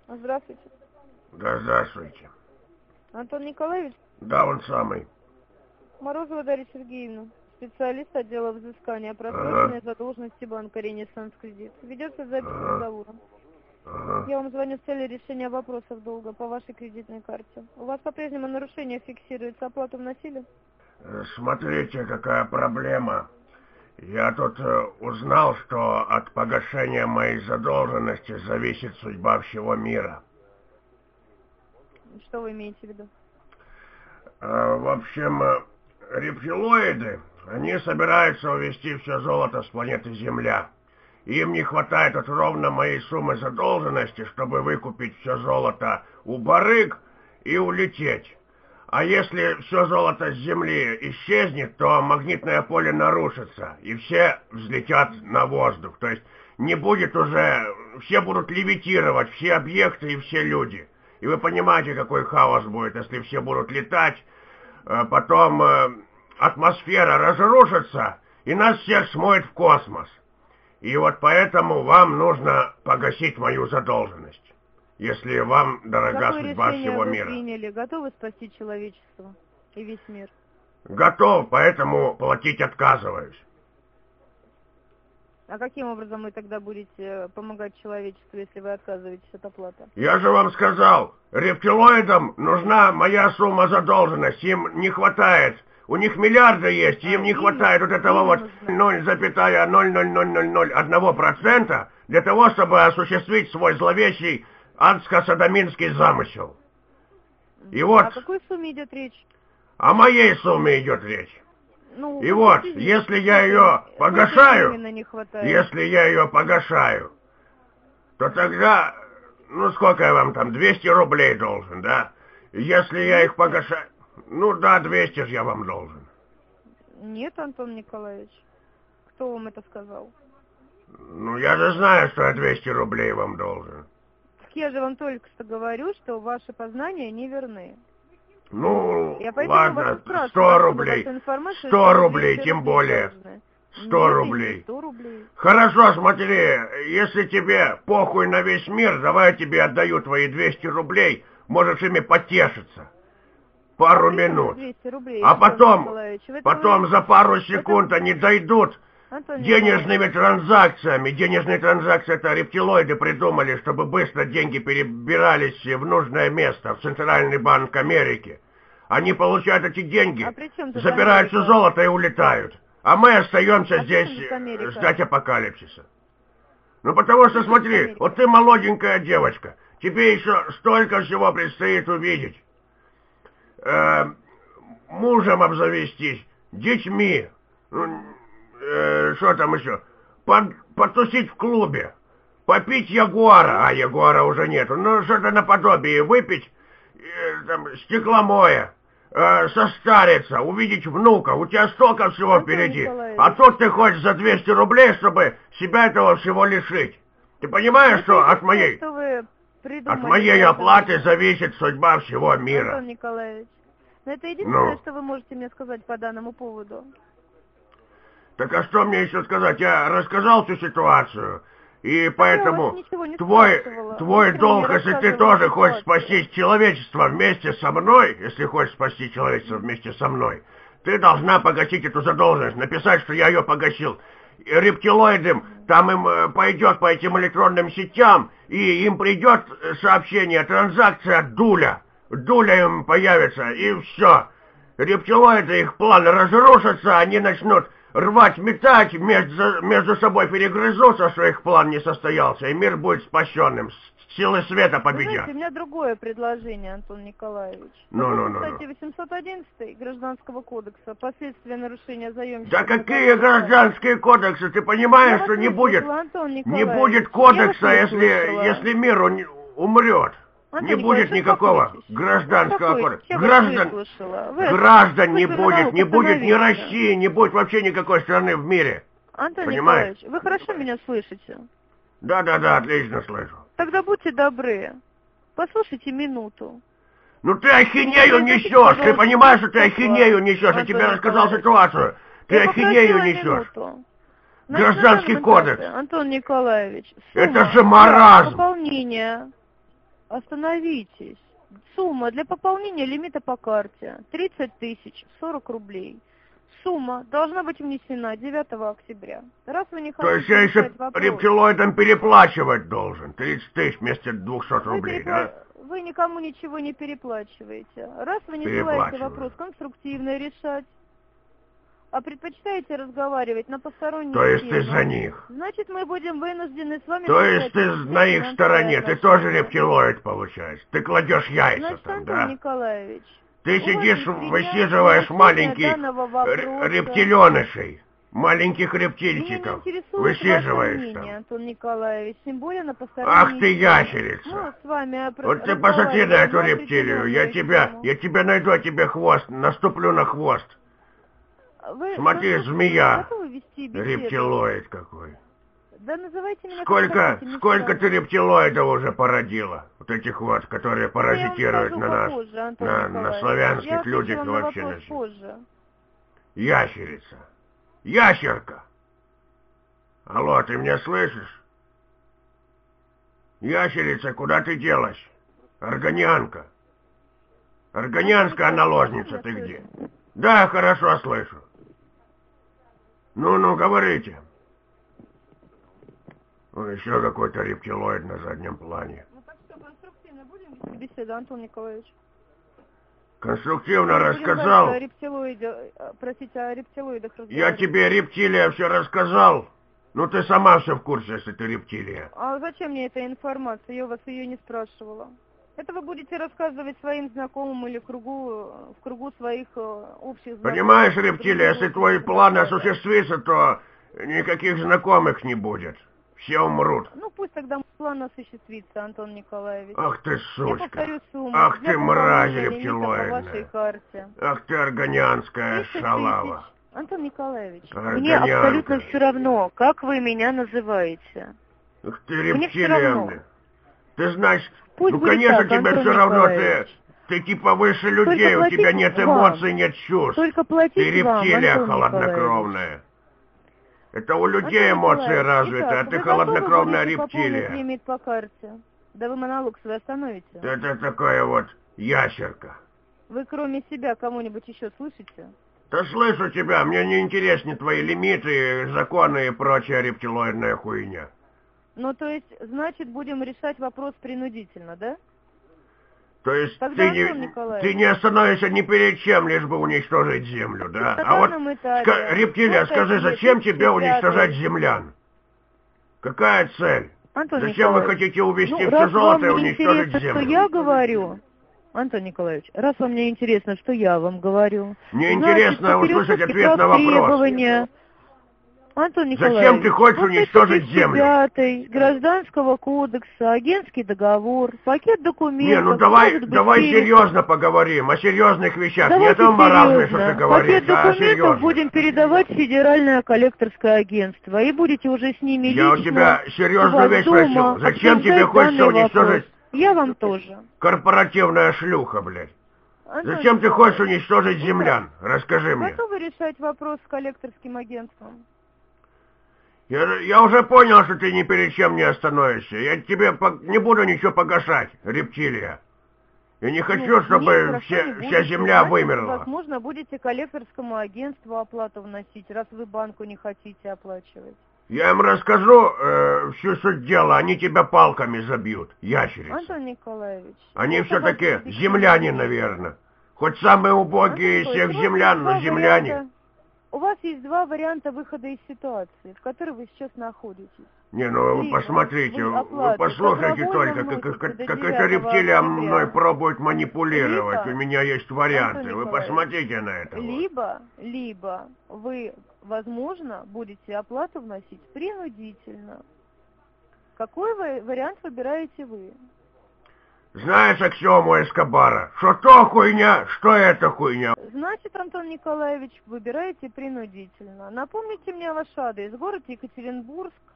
Здравствуйте. Да, здравствуйте. Антон Николаевич? Да, он самый. Морозова Дарья Сергеевна, специалист отдела взыскания просроченной задолженности банка «Ренессанс Кредит». Ведется запись разговора. Я вам звоню с целью решения вопросов долга по вашей кредитной карте. У вас по-прежнему нарушение фиксируется, оплату вносили? Смотрите, какая проблема. Я тут узнал, что от погашения моей задолженности зависит судьба всего мира. Что вы имеете в виду? В общем, рептилоиды, они собираются увезти все золото с планеты Земля. Им не хватает вот ровно моей суммы задолженности, чтобы выкупить все золото у барыг и улететь. А если все золото с Земли исчезнет, то магнитное поле нарушится, и все взлетят на воздух. То есть не будет уже, все будут левитировать, все объекты и все люди. И вы понимаете, какой хаос будет, если все будут летать, потом атмосфера разрушится, и нас всех смоет в космос. И вот поэтому вам нужно погасить мою задолженность, если вам дорога судьба всего мира. Какое решение вы приняли? Готовы спасти человечество и весь мир? Готов, поэтому платить отказываюсь. А каким образом вы тогда будете помогать человечеству, если вы отказываетесь от оплаты? Я же вам сказал, рептилоидам нужна моя сумма задолженности, им не хватает. У них миллиарды есть, и им не хватает вот этого вот 0,00001% для того, чтобы осуществить свой зловещий адско-садоминский замысел. И вот... О какой сумме идет речь? О моей сумме идет речь. Ну, и вот, если я ее погашаю, то тогда, ну сколько я вам там, 200 рублей должен, да? Если я их погашаю, ну да, 200 же я вам должен. Нет, Антон Николаевич, кто вам это сказал? Ну я же знаю, что я 200 рублей вам должен. Так я же вам только что говорю, что ваши познания неверны. Ну, ладно, 100 рублей. 100 рублей, тем более. 100 рублей. 100 рублей. Хорошо, смотри, если тебе похуй на весь мир, давай я тебе отдаю твои 200 рублей, можешь ими потешиться. Пару минут. 200 рублей, а потом за пару секунд они дойдут денежными транзакциями. Денежные транзакции это рептилоиды придумали, чтобы быстро деньги перебирались в нужное место, в Центральный банк Америки. Они получают эти деньги, забирают все золото и улетают. А мы остаемся здесь ждать апокалипсиса. Ну потому что смотри, вот ты молоденькая девочка, тебе еще столько всего предстоит увидеть. Мужем обзавестись, детьми, что там еще, потусить в клубе, попить ягуара, а ягуара уже нету, ну что-то наподобие, выпить там, стекломоя, состариться, увидеть внука, у тебя столько всего впереди, а тут ты хочешь за 200 рублей, чтобы себя этого всего лишить. Ты понимаешь, что от моей оплаты зависит судьба всего мира? Антон Николаевич, но это единственное, что вы можете мне сказать по данному поводу. Так а что мне еще сказать? Я рассказал всю ситуацию. И поэтому твой долг, если ты тоже хочешь спасти человечество вместе со мной, если хочешь спасти человечество вместе со мной, ты должна погасить эту задолженность, написать, что я ее погасил. И рептилоидам, там им пойдет по этим электронным сетям, и им придет сообщение, транзакция от Дуля. Дуля им появится, и все. Рептилоиды, их планы разрушатся, они начнут рвать, метать, между собой перегрызутся, что их план не состоялся, и мир будет спасенным. Силы света победят. Знаете, у меня другое предложение, Антон Николаевич. Кстати, 811 Гражданского кодекса, последствия нарушения заемщика. Да какие гражданские кодексы? Ты понимаешь, что не будет кодекса, если мир умрет. Не будет никакого гражданского кодекса. Граждан не будет ни России, не будет вообще никакой страны в мире. Антон Николаевич, вы хорошо меня слышите? Да, отлично слышу. Тогда будьте добры, послушайте минуту. Ну ты ахинею несешь, ты понимаешь, что ты ахинею несешь, я тебе рассказал ситуацию. Ты ахинею несешь. Гражданский кодекс. Антон Николаевич, это же маразм. Пополнение Остановитесь. Сумма для пополнения лимита по карте 30 тысяч 40 рублей. Сумма должна быть внесена 9 октября. Раз вы не То есть хотите я еще решать вопрос... рептилоидам переплачивать должен? 30 тысяч вместо 200 рублей, да? Вы никому ничего не переплачиваете. Раз вы не желаете Переплачиваю. вопрос конструктивно решать, а предпочитаете разговаривать на посторонние То есть темы, ты за них? значит, мы будем вынуждены с вами... То есть ты на их стороне, ты тоже отношения. рептилоид получаешь? Ты кладешь яйца Значит, там, Антон да? Николаевич, Ты у вас сидишь, есть 3 дня высиживаешь для маленьких решения данного вопроса. рептиленышей, маленьких Меня не рептильчиков, интересует ваше высиживаешь мнение, там. Антон Николаевич, тем более на посторонние Ах ты темы. ящерица! Мы с вами Вот ты посмотри на эту разговариваем рептилию, определенную я тему. тебя найду, тебе хвост, наступлю на хвост. Вы Смотри, конструктивно змея, готовы вести беседу? рептилоид какой. Да называйте меня как Сколько хотите, мне всё ты равно. рептилоидов уже породила? Вот этих вот, которые Это я вам паразитируют скажу на нас, попозже, Антон на Николаевич. славянских Я отвечу людях и вам на вообще на вопрос всех. позже. Ящерица. Ящерка. Алло, ты меня слышишь? Ящерица, куда ты делась? Органианка. Органианская наложница, ты где? Да, хорошо слышу. Ну, говорите. Еще какой-то рептилоид на заднем плане. Ну так что, конструктивно будем вести беседу, Антон Николаевич? Конструктивно Будем рассказал. дальше о рептилоидах Я разговаривать. тебе, рептилия, все рассказал. Ну, ты сама все в курсе, если ты рептилия. А зачем мне эта информация? Я у вас ее не спрашивала. Это вы будете рассказывать своим знакомым или в кругу своих общих знакомых. Понимаешь, рептилия, если твой Других план знакомых. осуществится, то никаких знакомых не будет. Все умрут. Ну пусть тогда план осуществится, Антон Николаевич. Ах ты, Я сучка. повторю сумму. Ах для ты, мразь пополнения лимита по вашей рептилоидная. карте. Ах ты, органианская 30 шалава. тысяч. Антон Николаевич, Органианка. мне абсолютно все равно, как вы меня называете. Ах ты, Мне всё рептилия. равно. Ты знаешь, Пусть ну, будет конечно, так, тебе Антон все равно, Николаевич. ты типа выше людей, у платить тебя нет вам. эмоций, нет чувств. Только платить Ты вам, рептилия Антон холоднокровная. Это у людей Антон эмоции Николаевич, развиты, итак, а ты вы холоднокровная готовы будете пополнить рептилия. лимит по карте? Да вы монолог свой остановите. Это такая вот ящерка. Вы кроме себя кого-нибудь еще слышите? Да слышу тебя, мне не интересны твои лимиты, законы и прочая рептилоидная хуйня. Ну, то есть, значит, будем решать вопрос принудительно, да? То есть Тогда, Антон Николаевич, ты не остановишься ни перед чем, лишь бы уничтожить землю, да? на А вот, данном этапе, рептилия, вот скажи, такие зачем тебе 35-й. уничтожать землян? Какая цель? Антон Зачем вы Николаевич, хотите увезти ну, все раз золото и вам не уничтожить интересно, землю? что я говорю, Антон Николаевич, раз вам не интересно, что я вам говорю, Мне значит, интересно по услышать пересмотру ответ на вопрос. требования, Антон Николаевич, Зачем ты хочешь по уничтожить землю? 35-й Гражданского кодекса, агентский договор, пакет документов. Не, ну может быть давай перед- серьезно поговорим, о серьезных вещах, не о Давайте том маразме, что ты серьезно. говоришь, Пакет а о документов серьезных. будем передавать в Федеральное коллекторское агентство. И будете уже с ними Я у лично тебя у серьезную вас вещь дома спросил. Зачем обсуждать тебе хочется данный уничтожить вопрос. Я вам тоже. корпоративная шлюха, блядь? Антон Зачем ты Николаевич, хочешь уничтожить землян? Расскажи мне. готовы решать вопрос с коллекторским агентством? Я уже понял, что ты ни перед чем не остановишься. Я тебе не буду ничего погашать, рептилия. Я не хочу, Ну, чтобы нет, хорошо, не вся будете. земля Значит, вымерла. возможно, будете коллекторскому агентству оплату вносить, раз вы банку не хотите оплачивать. Я им расскажу всю суть дела, они тебя палками забьют, ящерица. Антон Николаевич. Они это все-таки ваше объективное земляне, мнение. наверное. Хоть самые убогие из Антон всех Николаевич, землян, но земляне. У вас есть два варианта выхода из ситуации, в которой вы сейчас находитесь. Не, ну вы Либо посмотрите, вы вы оплату послушайте добровольно только, вносите как до эта 9 рептилия октября. мной пробует манипулировать. Либо, У меня есть варианты, Антон вы Николаевич, посмотрите на это. вот. Либо вы, возможно, будете оплату вносить принудительно. Какой вариант выбираете вы? Знаешь аксиому Эскобара? Что то хуйня, что это хуйня? Значит, Антон Николаевич, выбираете принудительно. Напомните мне ваш адрес. Город Екатеринбург,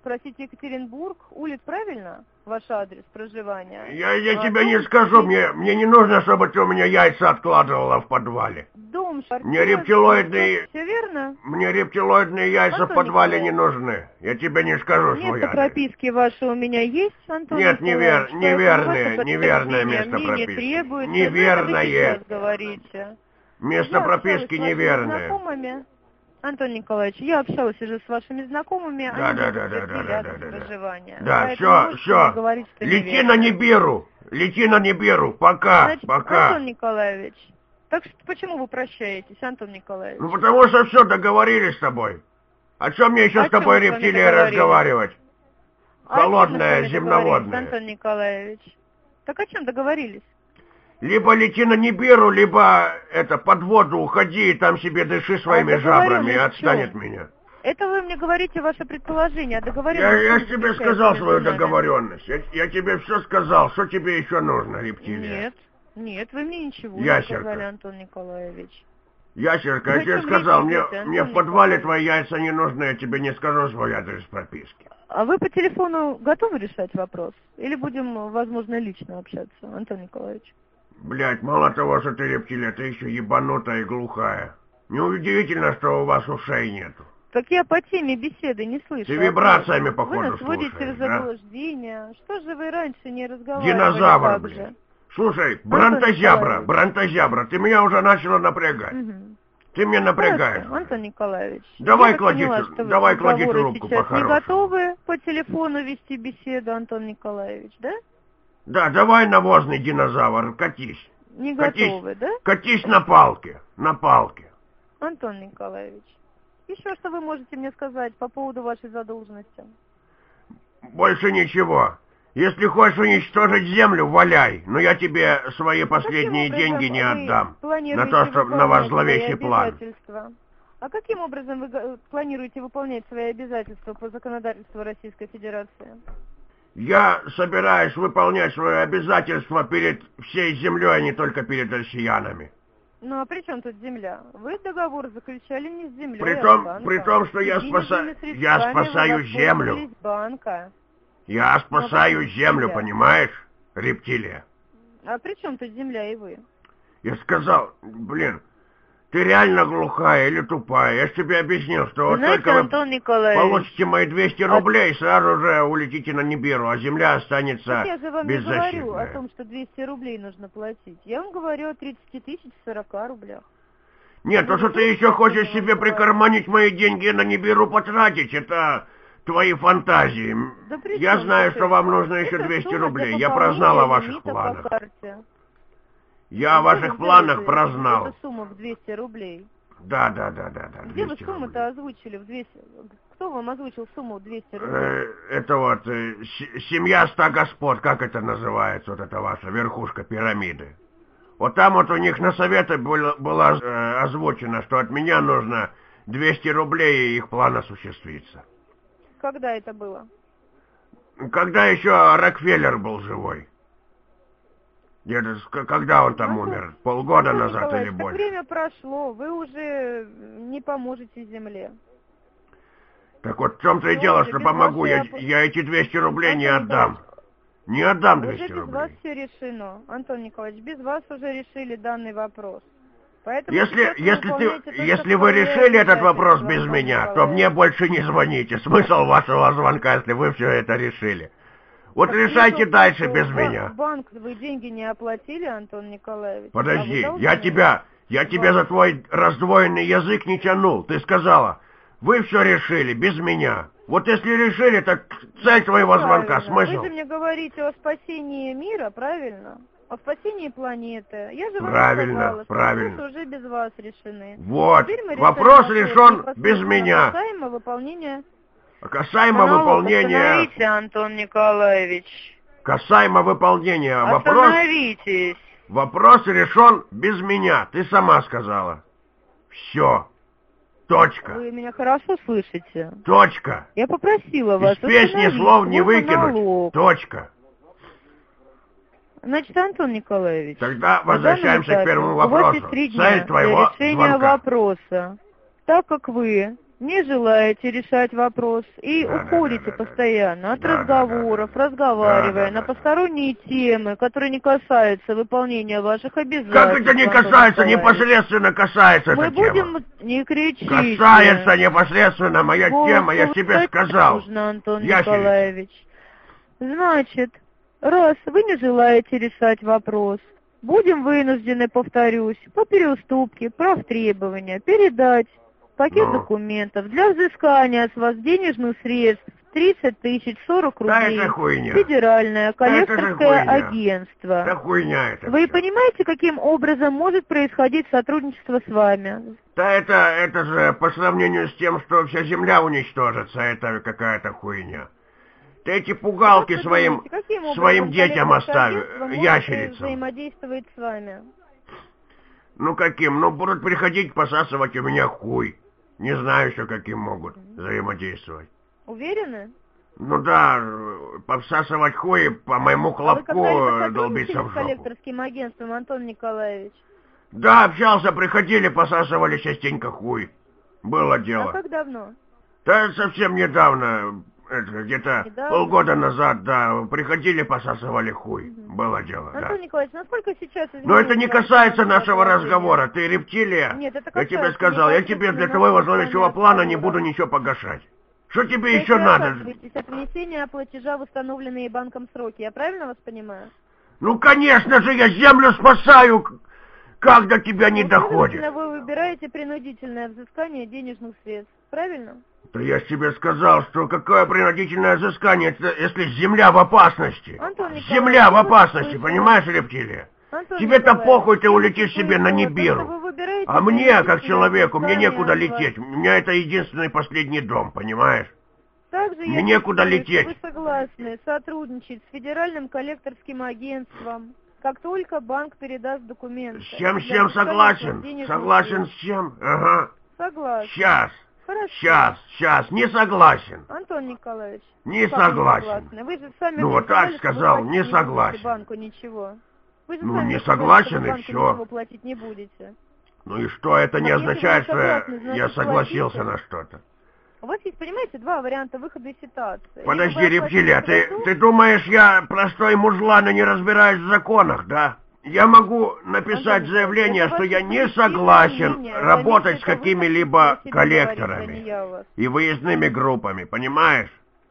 спросите Екатеринбург, улиц, правильно? Ваш адрес проживания? Я тебе не скажу, мне не нужно, чтобы ты у меня яйца откладывала в подвале. Дом, Мне рептилоидные... Все верно? Мне рептилоидные яйца в подвале не нужны. Я тебе не скажу свой Место адрес. прописки ваше у меня есть, Антон Нет, Николаевич? неверное место прописки. Требуется. Неверное. Сейчас говорите. Место прописки неверное. Знакомыми. Антон Николаевич, я общалась уже с вашими знакомыми, Да. проживания. Да, все. Лети на Нибиру, пока, Значит, пока. Антон Николаевич, так что почему вы прощаетесь, Антон Николаевич? Ну потому что все, договорились с тобой. О чем мне еще с тобой, рептилия, разговаривать? Холодная, земноводная. Антон Николаевич, так о чем договорились? Либо лети на Нибиру, либо под воду уходи и там себе дыши своими жабрами и отстань от меня. Это вы мне говорите ваше предположение, а договоренность... Я же тебе сказал свою договоренность. Я тебе все сказал, что тебе еще нужно, рептилия. Нет, вы мне ничего не сказали, Антон Николаевич. Ящерка, я тебе сказал, мне в подвале твои яйца не нужны, я тебе не скажу свой адрес прописки. А вы по телефону готовы решать вопрос? Или будем, возможно, лично общаться, Антон Николаевич? Блять, мало того, что ты рептилия, ты еще ебанутая и глухая. Неудивительно, что у вас ушей нету. Так я по теме беседы не слышу. Ты вибрациями, походу, слушаешь. Вы нас вводите в заблуждение. Да? Что же вы раньше не разговаривали? Динозавр, блин. Слушай, бронтозябра, ты меня уже начала напрягать. Угу. Ты меня напрягаешь. Хорошо, Антон Николаевич. Давай клади трубку по-хорошему. Не готовы по телефону вести беседу, Антон Николаевич, да? Да, давай, навозный динозавр, катись. Не готовы, да? Катись на палке, Антон Николаевич, еще что вы можете мне сказать по поводу вашей задолженности? Больше ничего. Если хочешь уничтожить землю, валяй, но я тебе свои последние деньги не отдам. На то, что на ваш зловещий план. А каким образом вы планируете выполнять свои обязательства по законодательству Российской Федерации? Я собираюсь выполнять свои обязательства перед всей землей, а не только перед россиянами. Ну а при чем тут земля? Вы договор заключали не с землей, при том, что я спасаю землю. Я спасаю землю, понимаешь, рептилия? А при чем тут земля и вы? Я сказал, блин, ты реально глухая или тупая? Я же тебе объяснил, что вот знаете, только Антон вы Николаевич, получите мои 200 рублей, сразу же улетите на Нибиру, а земля останется беззащитная. Я же вам не говорю о том, что 200 рублей нужно платить. Я вам говорю о 30 тысяч 40 рублях. Нет, то, что ты еще хочешь себе прикарманить мои деньги на Нибиру потратить, это твои фантазии. Да я знаю, что вам нужно еще 200 рублей. Я прознал о ваших планах. Я о ваших планах прознал. Это сумма в 200 рублей. Да. Где вы сумму-то озвучили в 200? Кто вам озвучил сумму в 200 рублей? Это вот семья 100 господ, как это называется, вот это ваша верхушка пирамиды. Вот там вот у них на советы было озвучено, что от меня нужно 200 рублей, и их план осуществится. Когда это было? Когда еще Рокфеллер был живой. Где-то, когда он там умер? Полгода назад или больше? Время прошло, вы уже не поможете земле. Так вот в чем-то и дело, что помогу. Я эти 200 рублей не отдам. Не отдам 200 рублей. Уже без вас все решено. Антон Николаевич, без вас уже решили данный вопрос. Поэтому если вы решили этот вопрос без меня, то мне больше не звоните. Смысл вашего звонка, если вы все это решили. Вот так решайте дальше без меня. В банк вы деньги не оплатили, Антон Николаевич? Подожди, я тебя за твой раздвоенный язык не тянул. Ты сказала, вы все решили без меня. Вот если решили, так цель твоего звонка, смысл? Вы же мне говорите о спасении мира, правильно? О спасении планеты. Я же правильно, вам сказала, правильно. Что уже без вас решены. Вот, вопрос решен без меня. Касаемо выполнения... Остановитесь, Антон Николаевич. Касаемо выполнения Остановитесь. Вопрос решен без меня, ты сама сказала. Все. Точка. Вы меня хорошо слышите? Точка. Я попросила вас. Из песни слов не выкинуть. Точка. Значит, Антон Николаевич. Тогда возвращаемся к первому вопросу. Цель твоего решение звонка. Вопроса. Так как вы не желаете решать вопрос и Да, уходите да. постоянно от Да, разговоров, да. разговаривая Да. на посторонние темы, которые не касаются выполнения ваших обязательств. Как это не Антон касается, Николаевич? непосредственно касается Мы эта тема? будем... Не кричите. Касается непосредственно моя Голос тема, я тебе повышать сказал. нужно, Антон Ящерица. Николаевич. Значит, раз вы не желаете решать вопрос, будем вынуждены, повторюсь, по переуступке прав требования передать пакет Ну? документов для взыскания с вас денежных средств 30 тысяч 40 Да рублей. это хуйня. Федеральное это же коллекторское хуйня. агентство. Да хуйня это Вы всё. понимаете, каким образом может происходить сотрудничество с вами? Да это же по сравнению с тем, что вся земля уничтожится, это какая-то хуйня. Ты эти пугалки Как вы своим думаете, каким образом детям коллекторское оставь, агентство может ящерицам. взаимодействовать с вами? Ну каким? Ну будут приходить посасывать у меня хуй. Не знаю еще каким могут взаимодействовать. Уверены? Ну да, посасывать хуй по моему А вы хлопку когда-либо долбиться сотрудничали в с жопу. коллекторским агентством, Антон Николаевич? Да, общался, приходили, посасывали частенько хуй. Было А дело. как давно? Да совсем недавно, где-то Недавно? полгода назад, да, приходили, посасывали хуй. Было дело, да. Антон Николаевич, насколько сейчас Но это не изменилось касается ваше нашего положение? разговора. Ты рептилия? Нет, это Я тебе касается сказал, я тебе для непосредственно твоего нашего с вами зловещего плана не разговора. буду ничего погашать. Что тебе То есть еще вы надо? отказываетесь от внесения платежа в установленные банком сроки, я правильно вас понимаю? Ну, конечно же, я землю спасаю, как до тебя не Ну, доходит. следовательно, вы выбираете принудительное взыскание денежных средств, правильно? Да я ж тебе сказал, что какое принудительное взыскание, это если земля в опасности. Антон Николаевич, Земля в ну, вот опасности, слышала. понимаешь, рептилия? Антон Тебе-то Николаевич, похуй, ты я улетишь себе на слышала, Нибиру. то, что вы выбираете А мне, как принудительное человеку, мне взыскание некуда от вас. лететь. У меня это единственный последний дом, понимаешь? Также Мне я некуда чувствую, лететь. что вы согласны сотрудничать с Федеральным коллекторским агентством, как только банк передаст документы. С чем для взыскания согласен? денежных Согласен с средств. чем? Ага. Согласен. Сейчас. Хорошо. Сейчас. Не согласен. Антон Николаевич. Не как согласен. согласны? Вы же сами Ну, мне вот так сказали, что сказал, вы не платить согласен. будете банку ничего. Вы же Ну, сами не сказали, согласен, что вы и банку всё. ничего платить не будете. Ну и что, это не Вот если вы означает, что согласны, значит, я согласился платите. на что-то. У вас есть, понимаете, два варианта выхода из ситуации. Подожди, Либо вы рептилия, оплатите ты долг, думаешь, я простой мужлан и не разбираюсь в законах, да? Я могу написать Антон заявление, Николаевич, что это я ваше не субъективное согласен мнение. работать Заметьте, с это вы какими-либо хотите о себе коллекторами говорить, а не я у вас. и выездными группами, понимаешь?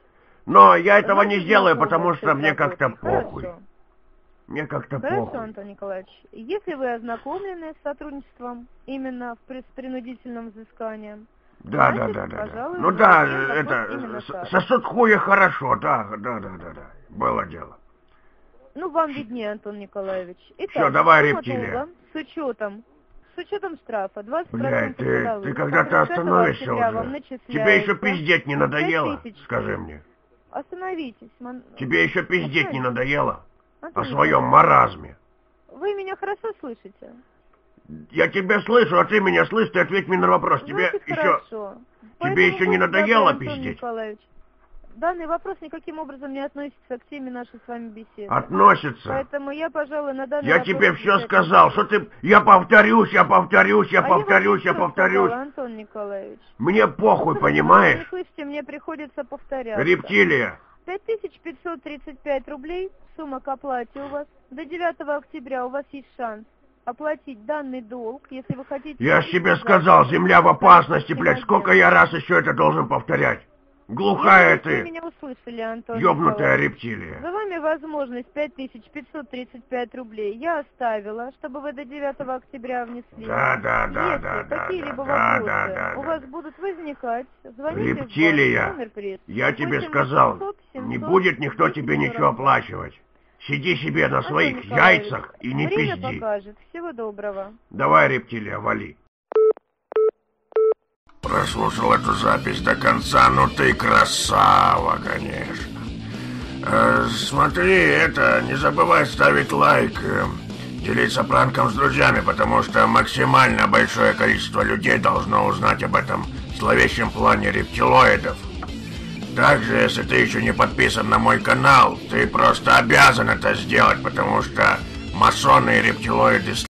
Но я этого не Значит, сделаю, знакомы потому с что этой мне как-то работой. похуй. Хорошо. Мне как-то Хорошо, похуй. Антон Николаевич. Если вы ознакомлены с сотрудничеством именно с принудительным взысканием, Да. значит, пожалуй, Ну да, затем вопрос это, именно так. сосуд хуя хорошо, да. Было дело. Ну, вам виднее, Антон Николаевич. Итак, Всё, давай, сумма рептилия. долга с учетом штрафа, 20% Блядь, годовых. ты когда-то С 30 остановишься октября вам уже. начисляется Тебе еще пиздеть не надоело? 5000. Скажи мне. Остановитесь. Тебе еще пиздеть не Остановитесь. надоело? Антон О своем Николаевич, маразме. Вы меня хорошо слышите? Я тебя слышу, а ты меня слышишь, ты ответь мне на вопрос. Тебе Значит, еще... хорошо. Поэтому еще не будьте надоело добры, Антон пиздеть? Николаевич. Данный вопрос никаким образом не относится к теме нашей с вами беседы. Относится. Поэтому я, пожалуй, на данный Я вопрос тебе все отвечать сказал, не что буду. ты... Я повторюсь. А я вам всё повторюсь. сказала, Антон Николаевич. Мне похуй, Вы понимаешь? не слышите, мне приходится повторяться. Рептилия. 5535 рублей, сумма к оплате у вас. До 9 октября у вас есть шанс оплатить данный долг, если вы хотите... Я ж тебе сказал, земля в опасности, блядь. Сколько я раз еще это должен повторять? Глухая Если вы ты, меня услышали, Антон ёбнутая Николаевич. рептилия. За вами возможность 5535 рублей я оставила, чтобы вы до 9 октября внесли. Если какие-либо вопросы у вас будут возникать, звоните Рептилия, в банк, номер пресс. я тебе 8 сказал, 800 не 700 будет никто тебе 240. ничего оплачивать. Сиди себе на Антон своих Николаевич, яйцах и не время пизди. покажет. Всего доброго. Давай, рептилия, вали. Прослушал эту запись до конца, ну ты красава, конечно. Смотри, не забывай ставить лайк, делиться пранком с друзьями, потому что максимально большое количество людей должно узнать об этом зловещем плане рептилоидов. Также, если ты еще не подписан на мой канал, ты просто обязан это сделать, потому что масоны и рептилоиды